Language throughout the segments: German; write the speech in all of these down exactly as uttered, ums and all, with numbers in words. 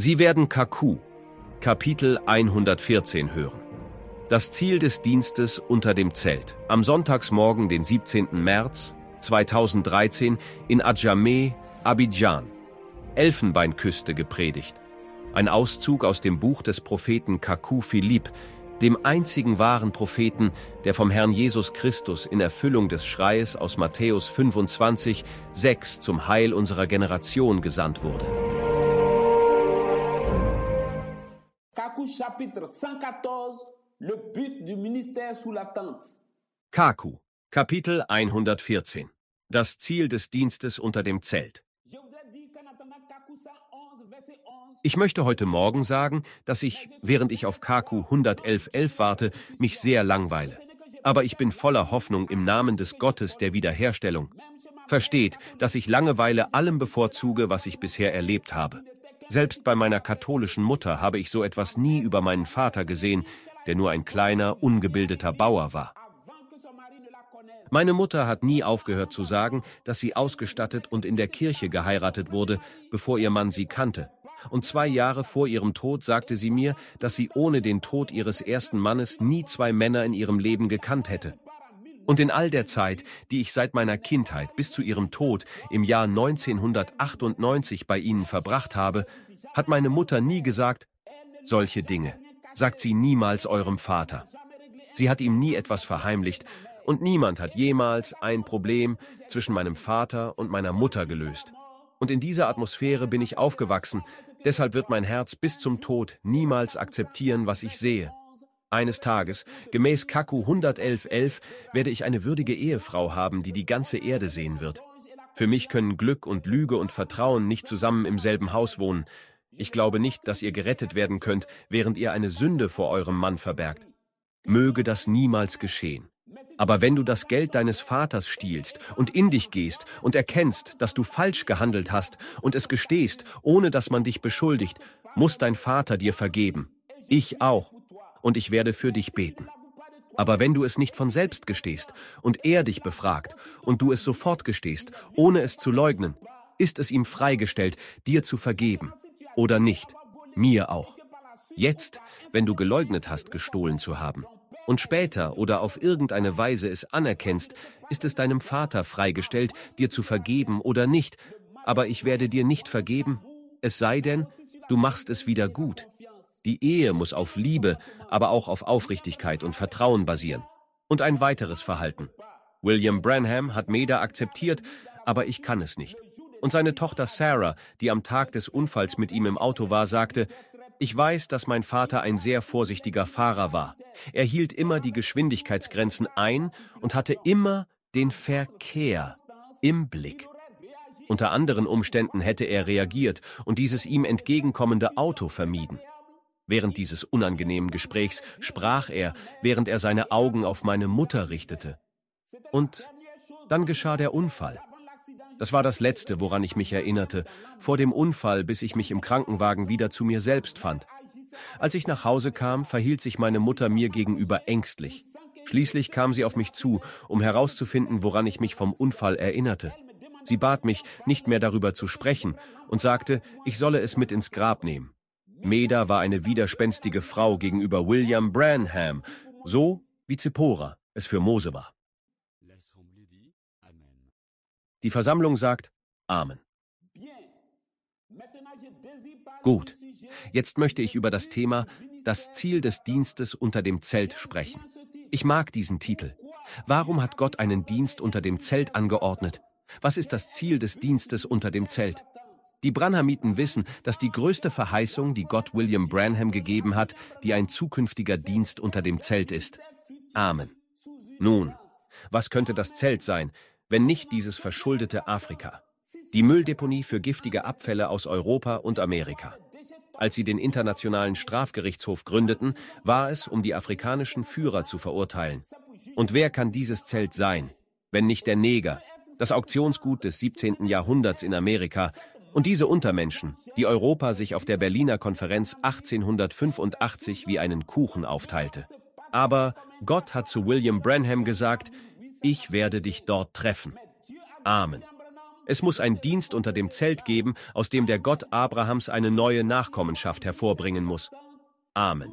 Sie werden Kaku, Kapitel hundertvierzehn hören. Das Ziel des Dienstes unter dem Zelt. Am Sonntagsmorgen, den siebzehnten März zweitausenddreizehn, in Adjamé, Abidjan, Elfenbeinküste gepredigt. Ein Auszug aus dem Buch des Propheten Kaku Philipp, dem einzigen wahren Propheten, der vom Herrn Jesus Christus in Erfüllung des Schreies aus Matthäus fünfundzwanzig, sechs zum Heil unserer Generation gesandt wurde. Kaku Chapitre cent quatorze, le but du ministère sous la tente. Kaku, Kapitel hundertvierzehn. Das Ziel des Dienstes unter dem Zelt. Ich möchte heute Morgen sagen, dass ich, während ich auf Kaku hundertelf elf warte, mich sehr langweile. Aber ich bin voller Hoffnung im Namen des Gottes der Wiederherstellung. Versteht, dass ich Langeweile allem bevorzuge, was ich bisher erlebt habe. Selbst bei meiner katholischen Mutter habe ich so etwas nie über meinen Vater gesehen, der nur ein kleiner, ungebildeter Bauer war. Meine Mutter hat nie aufgehört zu sagen, dass sie ausgestattet und in der Kirche geheiratet wurde, bevor ihr Mann sie kannte. Und zwei Jahre vor ihrem Tod sagte sie mir, dass sie ohne den Tod ihres ersten Mannes nie zwei Männer in ihrem Leben gekannt hätte. Und in all der Zeit, die ich seit meiner Kindheit bis zu ihrem Tod im Jahr neunzehnhundertachtundneunzig bei ihnen verbracht habe, hat meine Mutter nie gesagt, solche Dinge sagt sie niemals eurem Vater. Sie hat ihm nie etwas verheimlicht und niemand hat jemals ein Problem zwischen meinem Vater und meiner Mutter gelöst. Und in dieser Atmosphäre bin ich aufgewachsen, deshalb wird mein Herz bis zum Tod niemals akzeptieren, was ich sehe. Eines Tages, gemäß Kaku hundertelf elf, werde ich eine würdige Ehefrau haben, die die ganze Erde sehen wird. Für mich können Glück und Lüge und Vertrauen nicht zusammen im selben Haus wohnen. Ich glaube nicht, dass ihr gerettet werden könnt, während ihr eine Sünde vor eurem Mann verbergt. Möge das niemals geschehen. Aber wenn du das Geld deines Vaters stiehlst und in dich gehst und erkennst, dass du falsch gehandelt hast und es gestehst, ohne dass man dich beschuldigt, muss dein Vater dir vergeben. Ich auch. Und ich werde für dich beten. Aber wenn du es nicht von selbst gestehst und er dich befragt und du es sofort gestehst, ohne es zu leugnen, ist es ihm freigestellt, dir zu vergeben. Oder nicht. Mir auch. Jetzt, wenn du geleugnet hast, gestohlen zu haben, und später oder auf irgendeine Weise es anerkennst, ist es deinem Vater freigestellt, dir zu vergeben oder nicht. Aber ich werde dir nicht vergeben, es sei denn, du machst es wieder gut. Die Ehe muss auf Liebe, aber auch auf Aufrichtigkeit und Vertrauen basieren. Und ein weiteres Verhalten. William Branham hat Meda akzeptiert, aber ich kann es nicht. Und seine Tochter Sarah, die am Tag des Unfalls mit ihm im Auto war, sagte, ich weiß, dass mein Vater ein sehr vorsichtiger Fahrer war. Er hielt immer die Geschwindigkeitsgrenzen ein und hatte immer den Verkehr im Blick. Unter anderen Umständen hätte er reagiert und dieses ihm entgegenkommende Auto vermieden. Während dieses unangenehmen Gesprächs sprach er, während er seine Augen auf meine Mutter richtete. Und dann geschah der Unfall. Das war das Letzte, woran ich mich erinnerte, vor dem Unfall, bis ich mich im Krankenwagen wieder zu mir selbst fand. Als ich nach Hause kam, verhielt sich meine Mutter mir gegenüber ängstlich. Schließlich kam sie auf mich zu, um herauszufinden, woran ich mich vom Unfall erinnerte. Sie bat mich, nicht mehr darüber zu sprechen und sagte, ich solle es mit ins Grab nehmen. Meda war eine widerspenstige Frau gegenüber William Branham, so wie Zippora es für Mose war. Die Versammlung sagt Amen. Gut, jetzt möchte ich über das Thema das Ziel des Dienstes unter dem Zelt sprechen. Ich mag diesen Titel. Warum hat Gott einen Dienst unter dem Zelt angeordnet? Was ist das Ziel des Dienstes unter dem Zelt? Die Branhamiten wissen, dass die größte Verheißung, die Gott William Branham gegeben hat, die ein zukünftiger Dienst unter dem Zelt ist. Amen. Nun, was könnte das Zelt sein, wenn nicht dieses verschuldete Afrika? Die Mülldeponie für giftige Abfälle aus Europa und Amerika. Als sie den Internationalen Strafgerichtshof gründeten, war es, um die afrikanischen Führer zu verurteilen. Und wer kann dieses Zelt sein, wenn nicht der Neger, das Auktionsgut des siebzehnten Jahrhunderts in Amerika, und diese Untermenschen, die Europa sich auf der Berliner Konferenz achtzehnhundertfünfundachtzig wie einen Kuchen aufteilte. Aber Gott hat zu William Branham gesagt, ich werde dich dort treffen. Amen. Es muss ein Dienst unter dem Zelt geben, aus dem der Gott Abrahams eine neue Nachkommenschaft hervorbringen muss. Amen.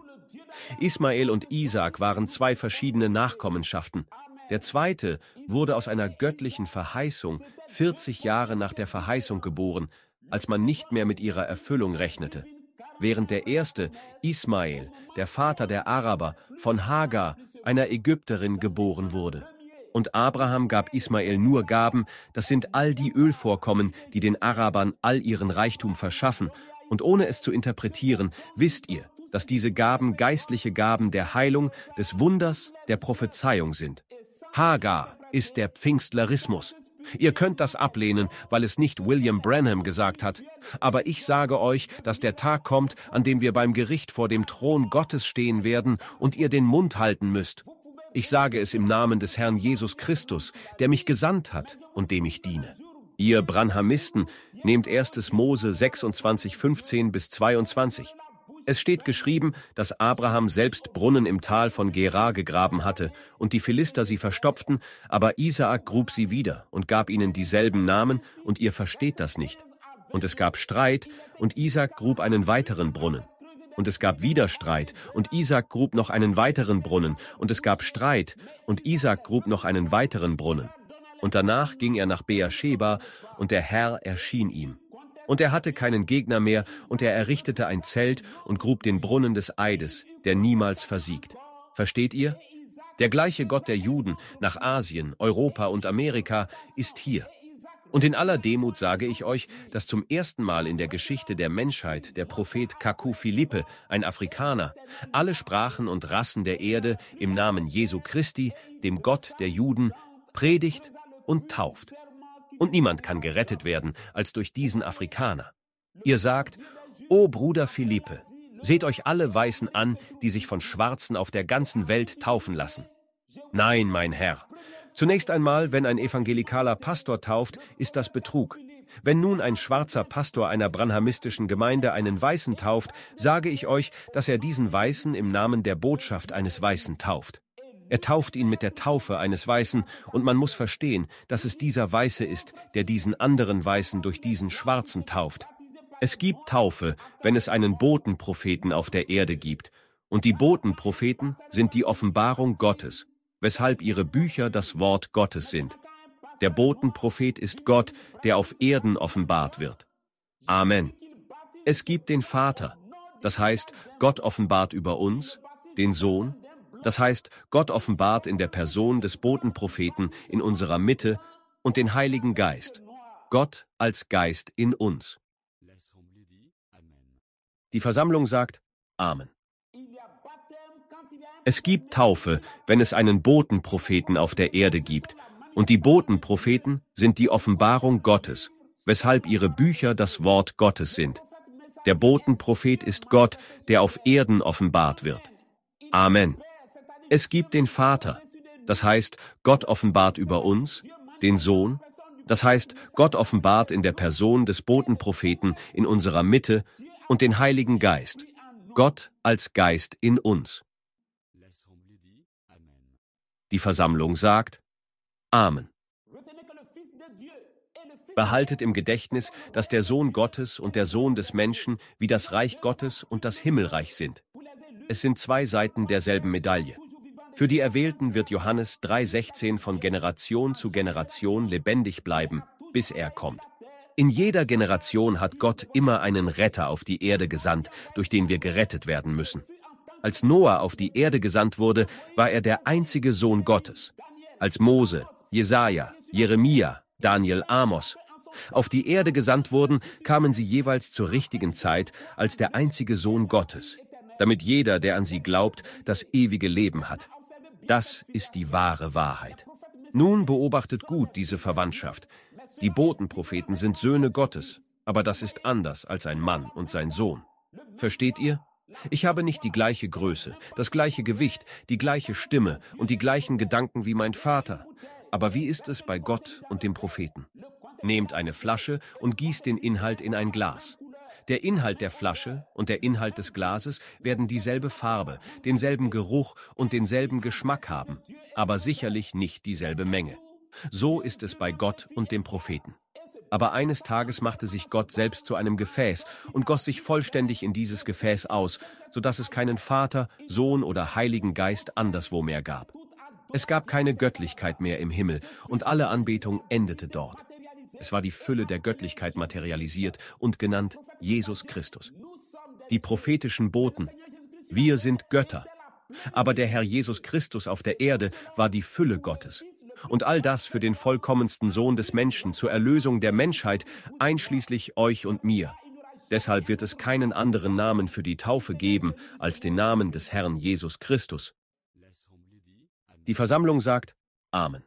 Ismael und Isaak waren zwei verschiedene Nachkommenschaften. Der zweite wurde aus einer göttlichen Verheißung vierzig Jahre nach der Verheißung geboren, als man nicht mehr mit ihrer Erfüllung rechnete. Während der erste, Ismael, der Vater der Araber, von Hagar, einer Ägypterin, geboren wurde. Und Abraham gab Ismael nur Gaben, das sind all die Ölvorkommen, die den Arabern all ihren Reichtum verschaffen. Und ohne es zu interpretieren, wisst ihr, dass diese Gaben geistliche Gaben der Heilung, des Wunders, der Prophezeiung sind. Hagar ist der Pfingstlerismus. Ihr könnt das ablehnen, weil es nicht William Branham gesagt hat. Aber ich sage euch, dass der Tag kommt, an dem wir beim Gericht vor dem Thron Gottes stehen werden und ihr den Mund halten müsst. Ich sage es im Namen des Herrn Jesus Christus, der mich gesandt hat und dem ich diene. Ihr Branhamisten nehmt erstes Mose sechsundzwanzig, fünfzehn bis zweiundzwanzig. Es steht geschrieben, dass Abraham selbst Brunnen im Tal von Gerar gegraben hatte und die Philister sie verstopften, aber Isaak grub sie wieder und gab ihnen dieselben Namen, und ihr versteht das nicht. Und es gab Streit, und Isaak grub einen weiteren Brunnen. Und es gab wieder Streit, und Isaak grub noch einen weiteren Brunnen, und es gab Streit, und Isaak grub noch einen weiteren Brunnen. Und danach ging er nach Beersheba, und der Herr erschien ihm. Und er hatte keinen Gegner mehr, und er errichtete ein Zelt und grub den Brunnen des Eides, der niemals versiegt. Versteht ihr? Der gleiche Gott der Juden nach Asien, Europa und Amerika ist hier. Und in aller Demut sage ich euch, dass zum ersten Mal in der Geschichte der Menschheit der Prophet Kaku Philippe, ein Afrikaner, alle Sprachen und Rassen der Erde im Namen Jesu Christi, dem Gott der Juden, predigt und tauft. Und niemand kann gerettet werden als durch diesen Afrikaner. Ihr sagt, O Bruder Philippe, seht euch alle Weißen an, die sich von Schwarzen auf der ganzen Welt taufen lassen. Nein, mein Herr. Zunächst einmal, wenn ein evangelikaler Pastor tauft, ist das Betrug. Wenn nun ein schwarzer Pastor einer branhamistischen Gemeinde einen Weißen tauft, sage ich euch, dass er diesen Weißen im Namen der Botschaft eines Weißen tauft. Er tauft ihn mit der Taufe eines Weißen, und man muss verstehen, dass es dieser Weiße ist, der diesen anderen Weißen durch diesen Schwarzen tauft. Es gibt Taufe, wenn es einen Botenpropheten auf der Erde gibt, und die Botenpropheten sind die Offenbarung Gottes, weshalb ihre Bücher das Wort Gottes sind. Der Botenprophet ist Gott, der auf Erden offenbart wird. Amen. Es gibt den Vater, das heißt, Gott offenbart über uns, den Sohn, das heißt, Gott offenbart in der Person des Botenpropheten in unserer Mitte, und den Heiligen Geist, Gott als Geist in uns. Die Versammlung sagt Amen. Es gibt Taufe, wenn es einen Botenpropheten auf der Erde gibt, und die Botenpropheten sind die Offenbarung Gottes, weshalb ihre Bücher das Wort Gottes sind. Der Botenprophet ist Gott, der auf Erden offenbart wird. Amen. Es gibt den Vater, das heißt, Gott offenbart über uns, den Sohn, das heißt, Gott offenbart in der Person des Botenpropheten in unserer Mitte, und den Heiligen Geist, Gott als Geist in uns. Die Versammlung sagt Amen. Behaltet im Gedächtnis, dass der Sohn Gottes und der Sohn des Menschen wie das Reich Gottes und das Himmelreich sind. Es sind zwei Seiten derselben Medaille. Für die Erwählten wird Johannes drei sechzehn von Generation zu Generation lebendig bleiben, bis er kommt. In jeder Generation hat Gott immer einen Retter auf die Erde gesandt, durch den wir gerettet werden müssen. Als Noah auf die Erde gesandt wurde, war er der einzige Sohn Gottes. Als Mose, Jesaja, Jeremia, Daniel, Amos auf die Erde gesandt wurden, kamen sie jeweils zur richtigen Zeit als der einzige Sohn Gottes, damit jeder, der an sie glaubt, das ewige Leben hat. Das ist die wahre Wahrheit. Nun beobachtet gut diese Verwandtschaft. Die Botenpropheten sind Söhne Gottes, aber das ist anders als ein Mann und sein Sohn. Versteht ihr? Ich habe nicht die gleiche Größe, das gleiche Gewicht, die gleiche Stimme und die gleichen Gedanken wie mein Vater. Aber wie ist es bei Gott und dem Propheten? Nehmt eine Flasche und gießt den Inhalt in ein Glas. Der Inhalt der Flasche und der Inhalt des Glases werden dieselbe Farbe, denselben Geruch und denselben Geschmack haben, aber sicherlich nicht dieselbe Menge. So ist es bei Gott und dem Propheten. Aber eines Tages machte sich Gott selbst zu einem Gefäß und goss sich vollständig in dieses Gefäß aus, sodass es keinen Vater, Sohn oder Heiligen Geist anderswo mehr gab. Es gab keine Göttlichkeit mehr im Himmel und alle Anbetung endete dort. Es war die Fülle der Göttlichkeit materialisiert und genannt Jesus Christus. Die prophetischen Boten: Wir sind Götter. Aber der Herr Jesus Christus auf der Erde war die Fülle Gottes. Und all das für den vollkommensten Sohn des Menschen zur Erlösung der Menschheit, einschließlich euch und mir. Deshalb wird es keinen anderen Namen für die Taufe geben als den Namen des Herrn Jesus Christus. Die Versammlung sagt Amen.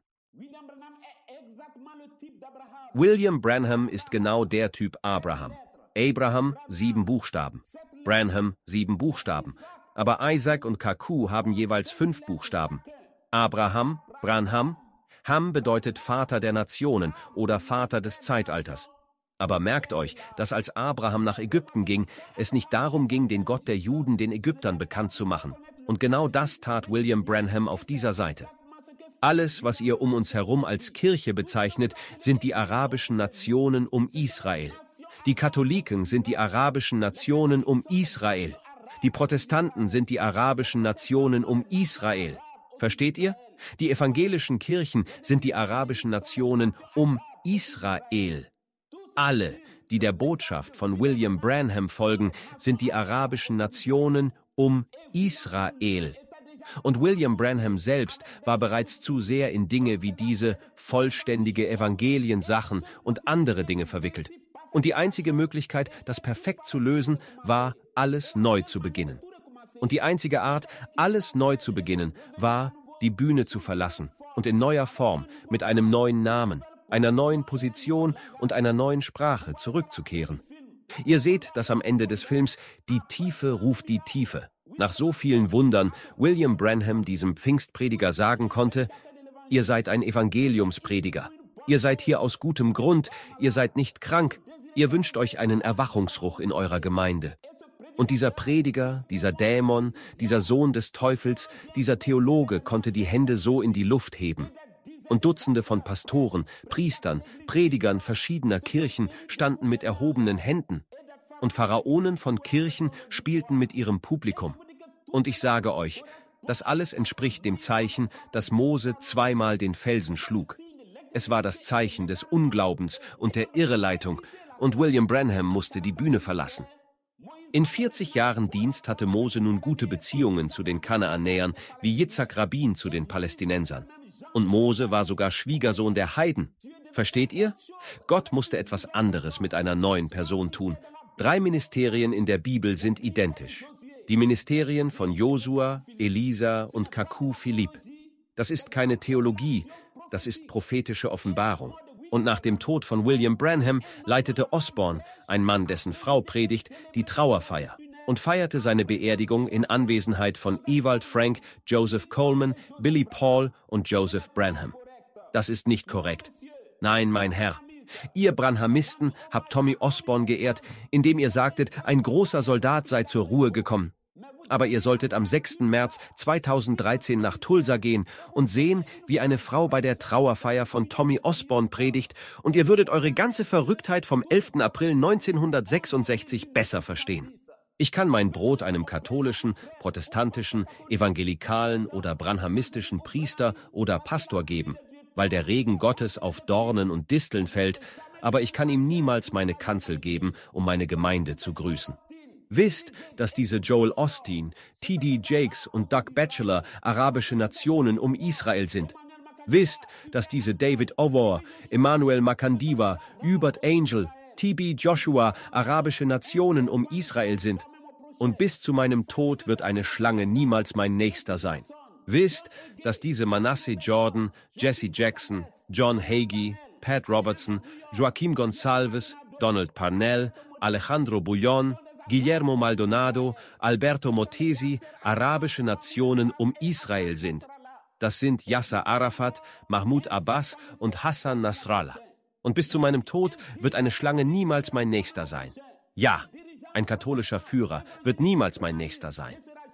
William Branham ist genau der Typ Abraham. Abraham, sieben Buchstaben. Branham, sieben Buchstaben. Aber Isaac und Kaku haben jeweils fünf Buchstaben. Abraham, Branham. Ham bedeutet Vater der Nationen oder Vater des Zeitalters. Aber merkt euch, dass als Abraham nach Ägypten ging, es nicht darum ging, den Gott der Juden den Ägyptern bekannt zu machen. Und genau das tat William Branham auf dieser Seite. Alles, was ihr um uns herum als Kirche bezeichnet, sind die arabischen Nationen um Israel. Die Katholiken sind die arabischen Nationen um Israel. Die Protestanten sind die arabischen Nationen um Israel. Versteht ihr? Die evangelischen Kirchen sind die arabischen Nationen um Israel. Alle, die der Botschaft von William Branham folgen, sind die arabischen Nationen um Israel. Und William Branham selbst war bereits zu sehr in Dinge wie diese vollständige Evangeliensachen und andere Dinge verwickelt. Und die einzige Möglichkeit, das perfekt zu lösen, war, alles neu zu beginnen. Und die einzige Art, alles neu zu beginnen, war, die Bühne zu verlassen und in neuer Form, mit einem neuen Namen, einer neuen Position und einer neuen Sprache zurückzukehren. Ihr seht, dass am Ende des Films die Tiefe ruft die Tiefe. Nach so vielen Wundern William Branham diesem Pfingstprediger sagen konnte: Ihr seid ein Evangeliumsprediger. Ihr seid hier aus gutem Grund, ihr seid nicht krank, ihr wünscht euch einen Erwachungsruch in eurer Gemeinde. Und dieser Prediger, dieser Dämon, dieser Sohn des Teufels, dieser Theologe konnte die Hände so in die Luft heben. Und Dutzende von Pastoren, Priestern, Predigern verschiedener Kirchen standen mit erhobenen Händen. Und Pharaonen von Kirchen spielten mit ihrem Publikum. Und ich sage euch, das alles entspricht dem Zeichen, das Mose zweimal den Felsen schlug. Es war das Zeichen des Unglaubens und der Irreleitung, und William Branham musste die Bühne verlassen. In vierzig Jahren Dienst hatte Mose nun gute Beziehungen zu den Kanaanäern, wie Yitzhak Rabin zu den Palästinensern. Und Mose war sogar Schwiegersohn der Heiden. Versteht ihr? Gott musste etwas anderes mit einer neuen Person tun. Drei Ministerien in der Bibel sind identisch. Die Ministerien von Josua, Elisa und Kaku Philipp. Das ist keine Theologie, das ist prophetische Offenbarung. Und nach dem Tod von William Branham leitete Osborne, ein Mann, dessen Frau predigt, die Trauerfeier und feierte seine Beerdigung in Anwesenheit von Ewald Frank, Joseph Coleman, Billy Paul und Joseph Branham. Das ist nicht korrekt. Nein, mein Herr. Ihr Branhamisten habt Tommy Osborne geehrt, indem ihr sagtet, ein großer Soldat sei zur Ruhe gekommen. Aber ihr solltet am sechsten März zweitausenddreizehn nach Tulsa gehen und sehen, wie eine Frau bei der Trauerfeier von Tommy Osborne predigt, und ihr würdet eure ganze Verrücktheit vom elften April neunzehnhundertsechsundsechzig besser verstehen. Ich kann mein Brot einem katholischen, protestantischen, evangelikalen oder branhamistischen Priester oder Pastor geben, weil der Regen Gottes auf Dornen und Disteln fällt, aber ich kann ihm niemals meine Kanzel geben, um meine Gemeinde zu grüßen. Wisst, dass diese Joel Osteen, T D Jakes und Doug Batchelor arabische Nationen um Israel sind. Wisst, dass diese David Ovor, Emmanuel Makandiwa, Hubert Angel, T B Joshua arabische Nationen um Israel sind. Und bis zu meinem Tod wird eine Schlange niemals mein Nächster sein. Wisst, dass diese Manasseh Jordan, Jesse Jackson, John Hagee, Pat Robertson, Joaquim Gonsalves, Donald Parnell, Alejandro Bullón, Guillermo Maldonado, Alberto Motesi arabische Nationen um Israel sind. Das sind Yasser Arafat, Mahmoud Abbas und Hassan Nasrallah. Und bis zu meinem Tod wird eine Schlange niemals mein Nächster sein. Ja, ein katholischer Führer wird niemals mein Nächster sein.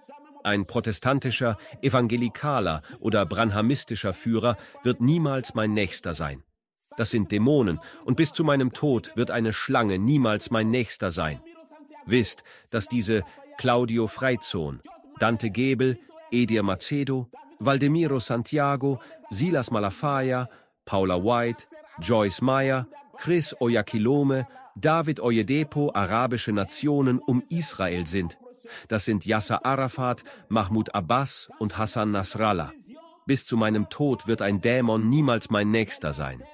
Ein protestantischer, evangelikaler oder branhamistischer Führer wird niemals mein Nächster sein. Das sind Dämonen, und bis zu meinem Tod wird eine Schlange niemals mein Nächster sein. Wisst, dass diese Claudio Freizon, Dante Gebel, Edir Macedo, Valdemiro Santiago, Silas Malafaia, Paula White, Joyce Meyer, Chris Oyakhilome, David Oyedepo arabische Nationen um Israel sind. Das sind Yasser Arafat, Mahmoud Abbas und Hassan Nasrallah. Bis zu meinem Tod wird ein Dämon niemals mein Nächster sein.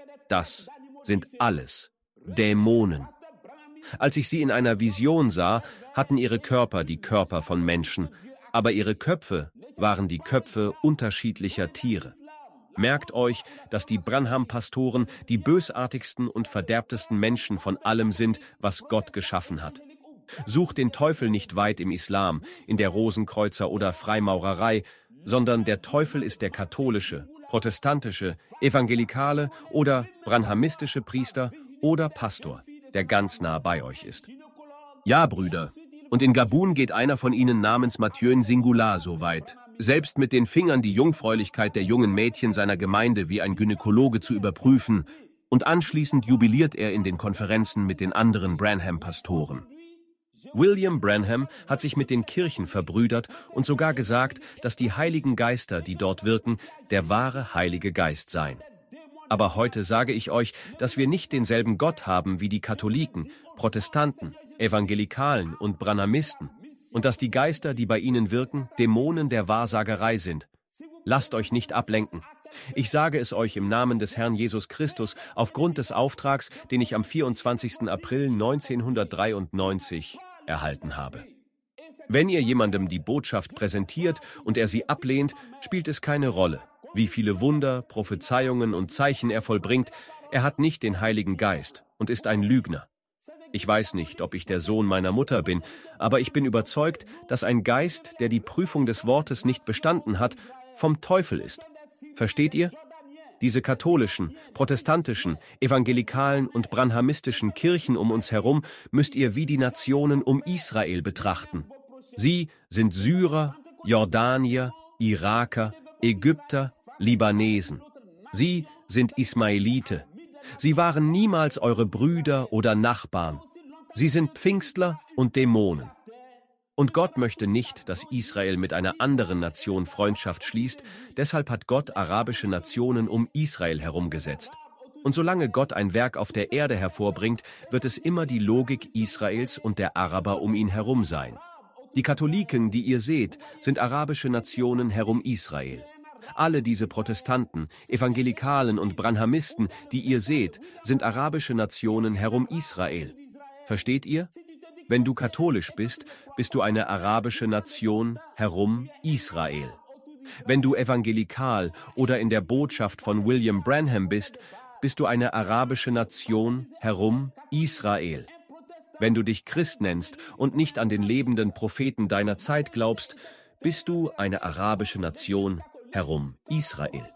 Das sind alles Dämonen. Als ich sie in einer Vision sah, hatten ihre Körper die Körper von Menschen, aber ihre Köpfe waren die Köpfe unterschiedlicher Tiere. Merkt euch, dass die Branham-Pastoren die bösartigsten und verderbtesten Menschen von allem sind, was Gott geschaffen hat. Sucht den Teufel nicht weit im Islam, in der Rosenkreuzer- oder Freimaurerei, sondern der Teufel ist der katholische, protestantische, evangelikale oder branhamistische Priester oder Pastor, der ganz nah bei euch ist. Ja, Brüder, und in Gabun geht einer von ihnen namens Mathieu Singular so weit, selbst mit den Fingern die Jungfräulichkeit der jungen Mädchen seiner Gemeinde wie ein Gynäkologe zu überprüfen, und anschließend jubiliert er in den Konferenzen mit den anderen Branham-Pastoren. William Branham hat sich mit den Kirchen verbrüdert und sogar gesagt, dass die heiligen Geister, die dort wirken, der wahre Heilige Geist seien. Aber heute sage ich euch, dass wir nicht denselben Gott haben wie die Katholiken, Protestanten, Evangelikalen und Branhamisten und dass die Geister, die bei ihnen wirken, Dämonen der Wahrsagerei sind. Lasst euch nicht ablenken. Ich sage es euch im Namen des Herrn Jesus Christus aufgrund des Auftrags, den ich am vierundzwanzigsten April neunzehnhundertdreiundneunzig erhalten habe. Wenn ihr jemandem die Botschaft präsentiert und er sie ablehnt, spielt es keine Rolle, wie viele Wunder, Prophezeiungen und Zeichen er vollbringt. Er hat nicht den Heiligen Geist und ist ein Lügner. Ich weiß nicht, ob ich der Sohn meiner Mutter bin, aber ich bin überzeugt, dass ein Geist, der die Prüfung des Wortes nicht bestanden hat, vom Teufel ist. Versteht ihr? Diese katholischen, protestantischen, evangelikalen und branhamistischen Kirchen um uns herum müsst ihr wie die Nationen um Israel betrachten. Sie sind Syrer, Jordanier, Iraker, Ägypter, Libanesen. Sie sind Ismaelite. Sie waren niemals eure Brüder oder Nachbarn. Sie sind Pfingstler und Dämonen. Und Gott möchte nicht, dass Israel mit einer anderen Nation Freundschaft schließt, deshalb hat Gott arabische Nationen um Israel herumgesetzt. Und solange Gott ein Werk auf der Erde hervorbringt, wird es immer die Logik Israels und der Araber um ihn herum sein. Die Katholiken, die ihr seht, sind arabische Nationen herum Israel. Alle diese Protestanten, Evangelikalen und Branhamisten, die ihr seht, sind arabische Nationen herum Israel. Versteht ihr? Wenn du katholisch bist, bist du eine arabische Nation herum Israel. Wenn du evangelikal oder in der Botschaft von William Branham bist, bist du eine arabische Nation herum Israel. Wenn du dich Christ nennst und nicht an den lebenden Propheten deiner Zeit glaubst, bist du eine arabische Nation herum Israel.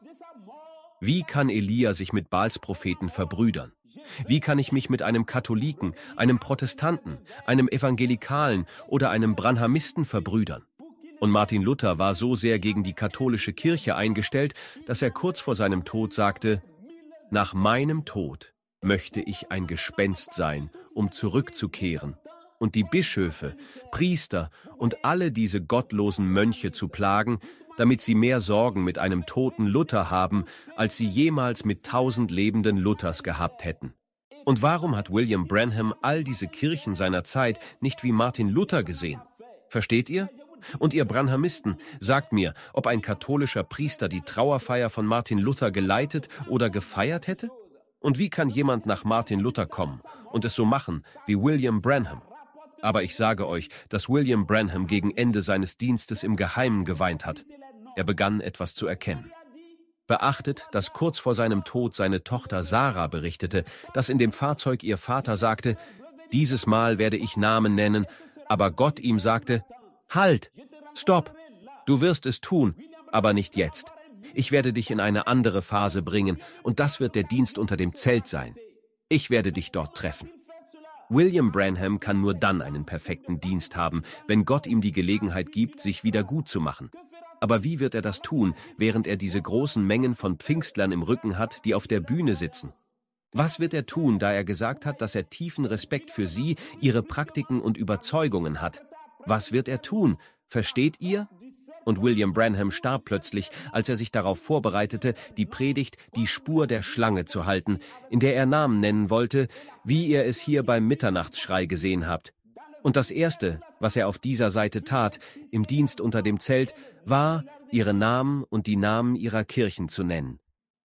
Wie kann Elia sich mit Baals Propheten verbrüdern? Wie kann ich mich mit einem Katholiken, einem Protestanten, einem Evangelikalen oder einem Branhamisten verbrüdern? Und Martin Luther war so sehr gegen die katholische Kirche eingestellt, dass er kurz vor seinem Tod sagte: Nach meinem Tod möchte ich ein Gespenst sein, um zurückzukehren und die Bischöfe, Priester und alle diese gottlosen Mönche zu plagen, damit sie mehr Sorgen mit einem toten Luther haben, als sie jemals mit tausend lebenden Luthers gehabt hätten. Und warum hat William Branham all diese Kirchen seiner Zeit nicht wie Martin Luther gesehen? Versteht ihr? Und ihr Branhamisten, sagt mir, ob ein katholischer Priester die Trauerfeier von Martin Luther geleitet oder gefeiert hätte? Und wie kann jemand nach Martin Luther kommen und es so machen wie William Branham? Aber ich sage euch, dass William Branham gegen Ende seines Dienstes im Geheimen geweint hat. Er begann etwas zu erkennen. Beachtet, dass kurz vor seinem Tod seine Tochter Sarah berichtete, dass in dem Fahrzeug ihr Vater sagte: Dieses Mal werde ich Namen nennen, aber Gott ihm sagte: Halt! Stopp! Du wirst es tun, aber nicht jetzt. Ich werde dich in eine andere Phase bringen, und das wird der Dienst unter dem Zelt sein. Ich werde dich dort treffen. William Branham kann nur dann einen perfekten Dienst haben, wenn Gott ihm die Gelegenheit gibt, sich wieder gut zu machen. Aber wie wird er das tun, während er diese großen Mengen von Pfingstlern im Rücken hat, die auf der Bühne sitzen? Was wird er tun, da er gesagt hat, dass er tiefen Respekt für Sie, Ihre Praktiken und Überzeugungen hat? Was wird er tun? Versteht ihr? Und William Branham starb plötzlich, als er sich darauf vorbereitete, die Predigt Die Spur der Schlange zu halten, in der er Namen nennen wollte, wie ihr es hier beim Mitternachtsschrei gesehen habt. Und das Erste, was er auf dieser Seite tat, im Dienst unter dem Zelt, war, ihre Namen und die Namen ihrer Kirchen zu nennen.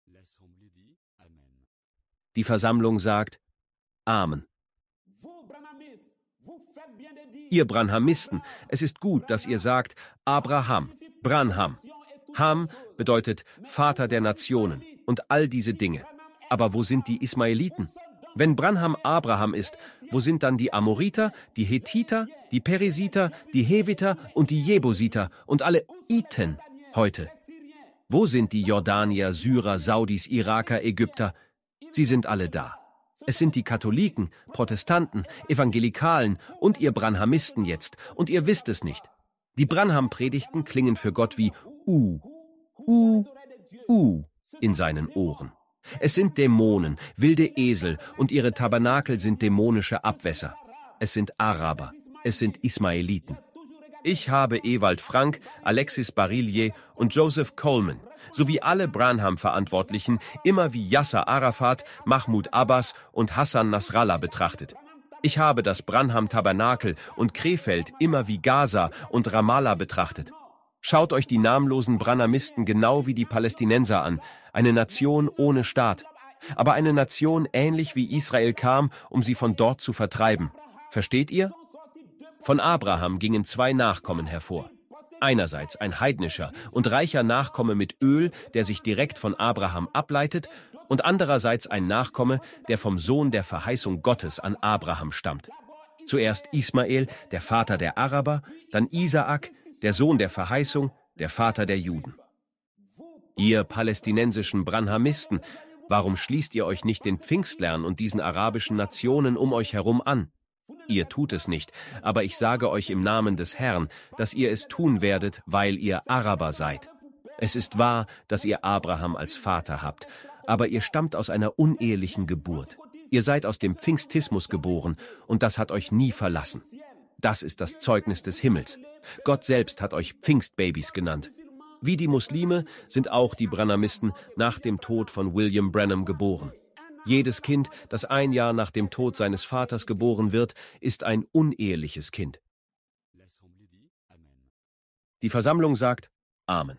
Die Versammlung sagt Amen. Ihr Branhamisten, es ist gut, dass ihr sagt Abraham, Branham. Ham bedeutet Vater der Nationen und all diese Dinge. Aber wo sind die Ismaeliten? Wenn Branham Abraham ist, wo sind dann die Amoriter, die Hethiter, die Perisiter, die Heviter und die Jebusiter und alle Iten heute? Wo sind die Jordanier, Syrer, Saudis, Iraker, Ägypter? Sie sind alle da. Es sind die Katholiken, Protestanten, Evangelikalen und ihr Branhamisten jetzt. Und ihr wisst es nicht. Die Branham-Predigten klingen für Gott wie U, U, U in seinen Ohren. Es sind Dämonen, wilde Esel und ihre Tabernakel sind dämonische Abwässer. Es sind Araber, es sind Ismaeliten. Ich habe Ewald Frank, Alexis Barillier und Joseph Coleman sowie alle Branham-Verantwortlichen immer wie Yasser Arafat, Mahmoud Abbas und Hassan Nasrallah betrachtet. Ich habe das Branham-Tabernakel und Krefeld immer wie Gaza und Ramallah betrachtet. Schaut euch die namenlosen Branhamisten genau wie die Palästinenser an, eine Nation ohne Staat. Aber eine Nation ähnlich wie Israel kam, um sie von dort zu vertreiben. Versteht ihr? Von Abraham gingen zwei Nachkommen hervor. Einerseits ein heidnischer und reicher Nachkomme mit Öl, der sich direkt von Abraham ableitet, und andererseits ein Nachkomme, der vom Sohn der Verheißung Gottes an Abraham stammt. Zuerst Ismael, der Vater der Araber, dann Isaak, der Sohn der Verheißung, der Vater der Juden. Ihr palästinensischen Branhamisten, warum schließt ihr euch nicht den Pfingstlern und diesen arabischen Nationen um euch herum an? Ihr tut es nicht, aber ich sage euch im Namen des Herrn, dass ihr es tun werdet, weil ihr Araber seid. Es ist wahr, dass ihr Abraham als Vater habt, aber ihr stammt aus einer unehelichen Geburt. Ihr seid aus dem Pfingstismus geboren, und das hat euch nie verlassen. Das ist das Zeugnis des Himmels. Gott selbst hat euch Pfingstbabys genannt. Wie die Muslime sind auch die Branhamisten nach dem Tod von William Branham geboren. Jedes Kind, das ein Jahr nach dem Tod seines Vaters geboren wird, ist ein uneheliches Kind. Die Versammlung sagt Amen.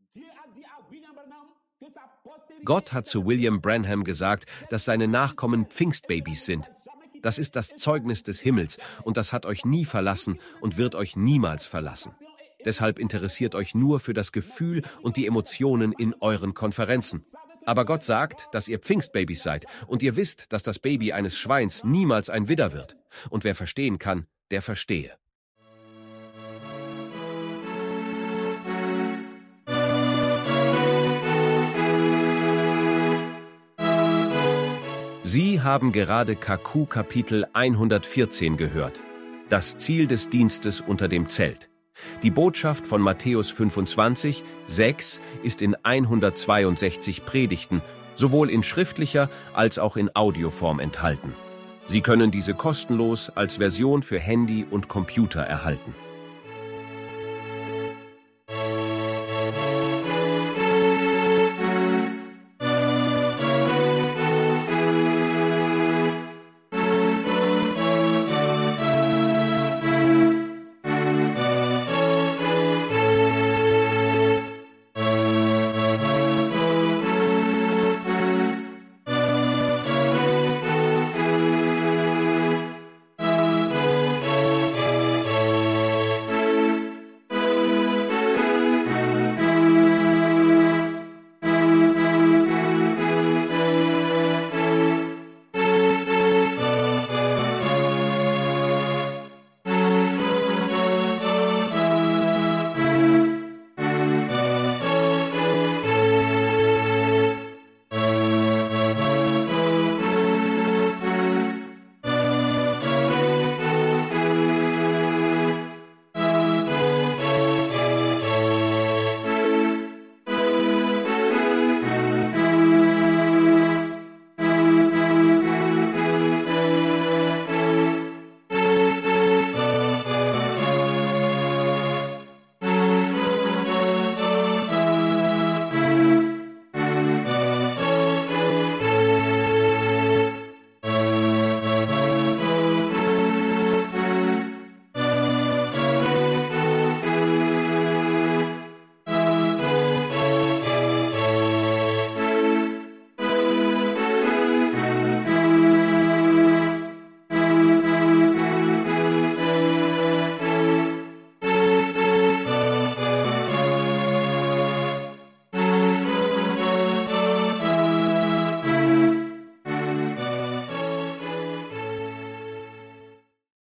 Gott hat zu William Branham gesagt, dass seine Nachkommen Pfingstbabys sind. Das ist das Zeugnis des Himmels, und das hat euch nie verlassen und wird euch niemals verlassen. Deshalb interessiert euch nur für das Gefühl und die Emotionen in euren Konferenzen. Aber Gott sagt, dass ihr Pfingstbabys seid, und ihr wisst, dass das Baby eines Schweins niemals ein Widder wird. Und wer verstehen kann, der verstehe. Sie haben gerade K Q Kapitel hundertvierzehn gehört. Das Ziel des Dienstes unter dem Zelt. Die Botschaft von Matthäus fünfundzwanzig, sechs ist in hundertzweiundsechzig Predigten, sowohl in schriftlicher als auch in Audioform enthalten. Sie können diese kostenlos als Version für Handy und Computer erhalten.